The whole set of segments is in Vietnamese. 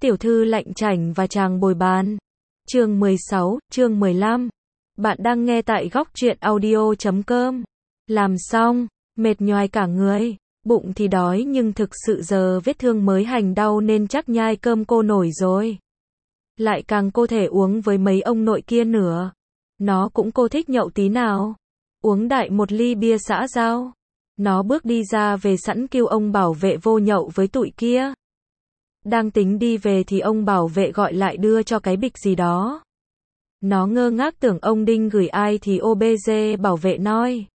Tiểu thư lạnh chảnh và chàng bồi bàn. Chương 16, chương 15. Bạn đang nghe tại góc truyện audio.com. Làm xong, mệt nhoài cả người, bụng thì đói nhưng thực sự giờ vết thương mới hành đau nên chắc nhai cơm cô nổi rồi. Lại càng cô thể uống với mấy ông nội kia nữa. Nó cũng cô thích nhậu tí nào. Uống đại một ly bia xã giao. Nó bước đi ra về sẵn kêu ông bảo vệ vô nhậu với tụi kia. Đang tính đi về thì ông bảo vệ gọi lại đưa cho cái bịch gì đó. Nó ngơ ngác tưởng ông Đinh gửi ai thì OBG bảo vệ nói.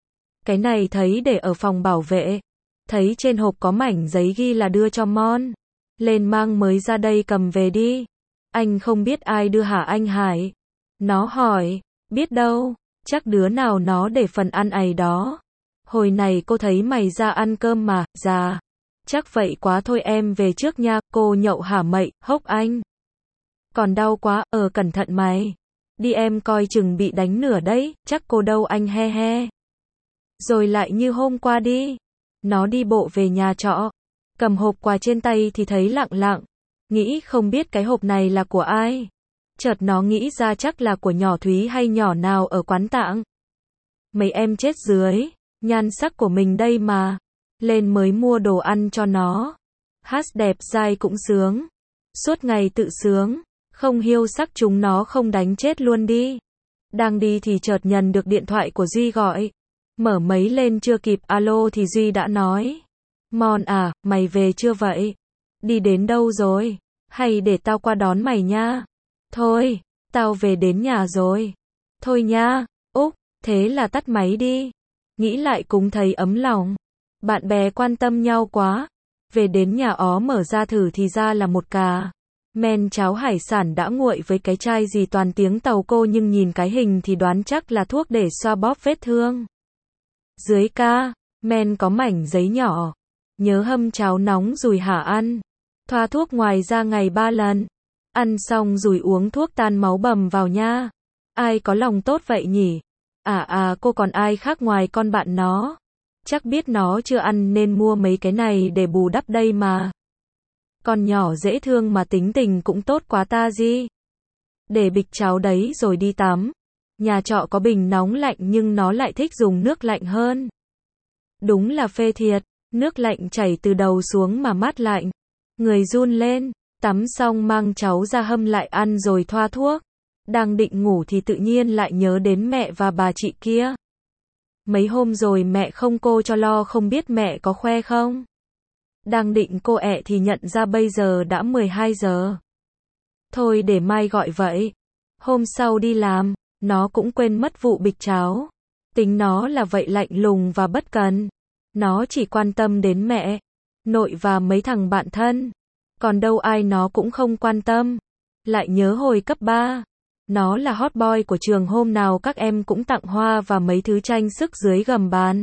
Cái này thấy để ở phòng bảo vệ. Thấy trên hộp có mảnh giấy ghi là đưa cho Mon. Lên mang mới ra đây cầm về đi. Anh không biết ai đưa hả anh Hải? Nó hỏi, biết đâu, chắc đứa nào nó để phần ăn ấy đó. Hồi này cô thấy mày ra ăn cơm mà, già. Chắc vậy quá thôi em về trước nha, cô nhậu hả mậy, hốc anh. Còn đau quá, cẩn thận mày. Đi em coi chừng bị đánh nửa đấy, chắc cô đâu anh he he. Rồi lại như hôm qua đi. Nó đi bộ về nhà trọ. Cầm hộp quà trên tay thì thấy lặng lặng. Nghĩ không biết cái hộp này là của ai. Chợt nó nghĩ ra chắc là của nhỏ Thúy hay nhỏ nào ở quán tạng. Mấy em chết dưới. Nhan sắc của mình đây mà. Lên mới mua đồ ăn cho nó. Hát đẹp dai cũng sướng. Suốt ngày tự sướng. Không hiêu sắc chúng nó không đánh chết luôn đi. Đang đi thì chợt nhận được điện thoại của Duy gọi. Mở máy lên chưa kịp alo thì Duy đã nói. Mon à, mày về chưa vậy? Đi đến đâu rồi? Hay để tao qua đón mày nha? Thôi, tao về đến nhà rồi. Thôi nha, Úc, thế là tắt máy đi. Nghĩ lại cũng thấy ấm lòng. Bạn bè quan tâm nhau quá. Về đến nhà mở ra thử thì ra là một cà men cháo hải sản đã nguội với cái chai gì toàn tiếng Tàu cô nhưng nhìn cái hình thì đoán chắc là thuốc để xoa bóp vết thương. Dưới ca men có mảnh giấy nhỏ. Nhớ hâm cháo nóng rồi hả ăn. Thoa thuốc ngoài ra ngày 3 lần. Ăn xong rồi uống thuốc tan máu bầm vào nha. Ai có lòng tốt vậy nhỉ? Cô còn ai khác ngoài con bạn nó? Chắc biết nó chưa ăn nên mua mấy cái này để bù đắp đây mà. Con nhỏ dễ thương mà tính tình cũng tốt quá ta gì. Để bịch cháo đấy rồi đi tắm. Nhà trọ có bình nóng lạnh nhưng nó lại thích dùng nước lạnh hơn. Đúng là phê thiệt. Nước lạnh chảy từ đầu xuống mà mát lạnh. Người run lên. Tắm xong mang cháu ra hâm lại ăn rồi thoa thuốc. Đang định ngủ thì tự nhiên lại nhớ đến mẹ và bà chị kia. Mấy hôm rồi mẹ không cô cho lo không biết mẹ có khoe không? Đang định cô thì nhận ra bây giờ đã 12 giờ. Thôi để mai gọi vậy. Hôm sau đi làm, nó cũng quên mất vụ bịch cháo. Tính nó là vậy lạnh lùng và bất cần. Nó chỉ quan tâm đến mẹ, nội và mấy thằng bạn thân. Còn đâu ai nó cũng không quan tâm. Lại nhớ hồi cấp 3. Nó là hot boy của trường hôm nào các em cũng tặng hoa và mấy thứ tranh sức dưới gầm bàn.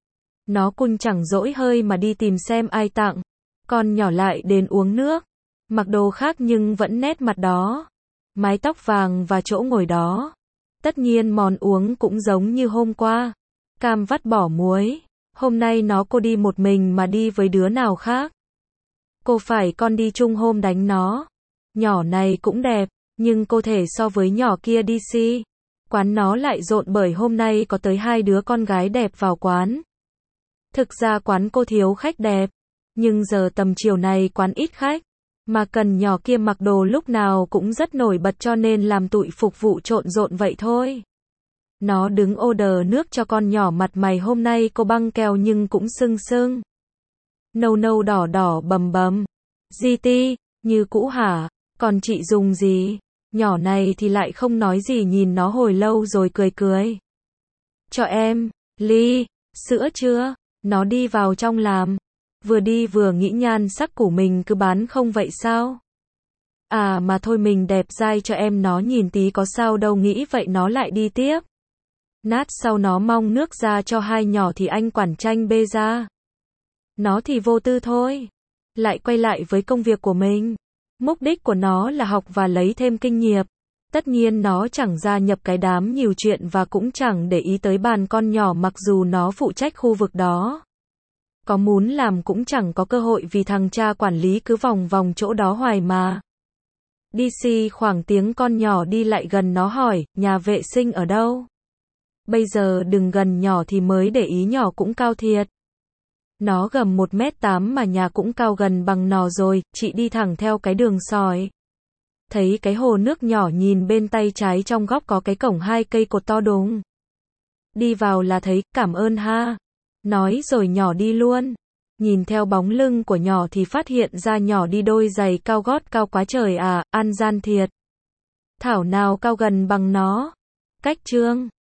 Nó cun chẳng dỗi hơi mà đi tìm xem ai tặng. Con nhỏ lại đến uống nước. Mặc đồ khác nhưng vẫn nét mặt đó. Mái tóc vàng và chỗ ngồi đó. Tất nhiên món uống cũng giống như hôm qua. Cam vắt bỏ muối. Hôm nay cô đi một mình mà đi với đứa nào khác. Cô phải con đi chung hôm đánh nó. Nhỏ này cũng đẹp. Nhưng cô thể so với nhỏ kia đi si. Quán nó lại rộn bởi hôm nay có tới 2 đứa con gái đẹp vào quán. Thực ra quán cô thiếu khách đẹp. Nhưng giờ tầm chiều này quán ít khách. Mà cần nhỏ kia mặc đồ lúc nào cũng rất nổi bật cho nên làm tụi phục vụ trộn rộn vậy thôi. Nó đứng order nước cho con nhỏ mặt mày hôm nay cô băng keo nhưng cũng sưng sưng. Nâu nâu đỏ đỏ bầm bầm. GT, như cũ hả? Còn chị dùng gì? Nhỏ này thì lại không nói gì nhìn nó hồi lâu rồi cười cười. Cho em, ly, sữa chưa? Nó đi vào trong làm. Vừa đi vừa nghĩ nhan sắc của mình cứ bán không vậy sao? Mà thôi mình đẹp dai cho em nó nhìn tí có sao đâu nghĩ vậy nó lại đi tiếp. Nát sau nó mong nước ra cho hai nhỏ thì anh quản tranh bê ra. Nó thì vô tư thôi. Lại quay lại với công việc của mình. Mục đích của nó là học và lấy thêm kinh nghiệm. Tất nhiên nó chẳng gia nhập cái đám nhiều chuyện và cũng chẳng để ý tới bàn con nhỏ mặc dù nó phụ trách khu vực đó. Có muốn làm cũng chẳng có cơ hội vì thằng cha quản lý cứ vòng vòng chỗ đó hoài mà. Đi xì khoảng tiếng con nhỏ đi lại gần nó hỏi, nhà vệ sinh ở đâu? Bây giờ đừng gần nhỏ thì mới để ý nhỏ cũng cao thiệt. Nó gầm 1m8 mà nhà cũng cao gần bằng nó rồi, chị đi thẳng theo cái đường sỏi. Thấy cái hồ nước nhỏ nhìn bên tay trái trong góc có cái cổng 2 cây cột to đùng. Đi vào là thấy, cảm ơn ha. Nói rồi nhỏ đi luôn. Nhìn theo bóng lưng của nhỏ thì phát hiện ra nhỏ đi đôi giày cao gót cao quá trời à, ăn gian thiệt. Thảo nào cao gần bằng nó. Cách chương